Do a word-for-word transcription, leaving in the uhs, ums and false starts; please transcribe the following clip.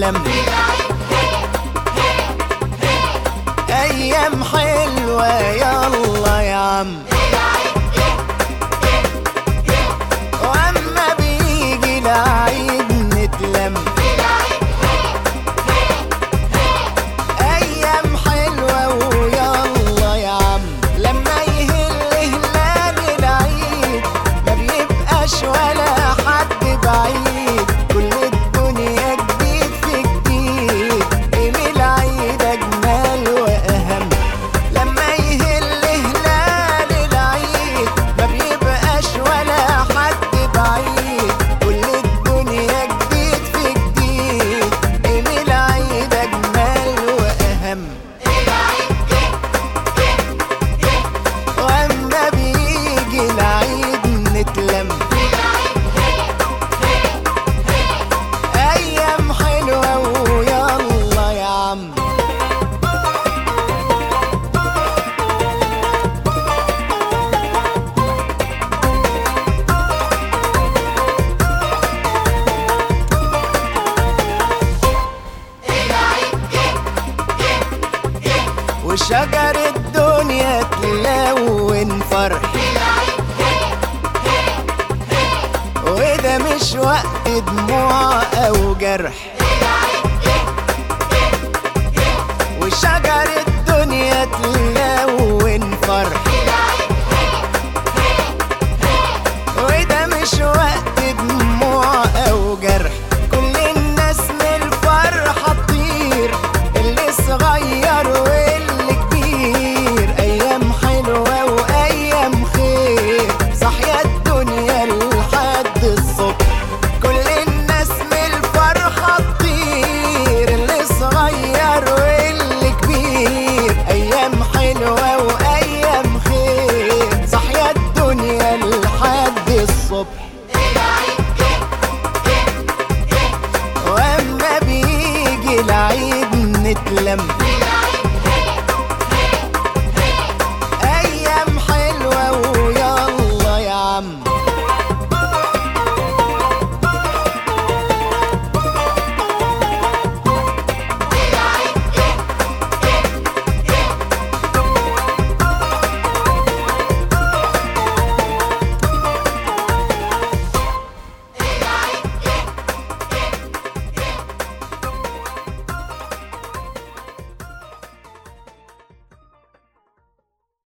نتلم. أيام حلوة يلا يا عم، وأما بيجي العيد نتلم. أيام حلوة ويلا يا عم، لما يهل هلال العيد ما بيبقاش ولا حد بعيد، كل الدنيا جديد في جديد، يوم العيد أجمل وأهم. لما يهل هلال العيد ما بيبقاش ولا حد بعيد، كل الدنيا جديد في جديد، يوم العيد أجمل وأهم. وأما بيجي العيد نتلم. أيام حلوة ويلا يا عم. وشجر الدنيا تلون فرح، وده مش وقت دموع أو جرح. وشجر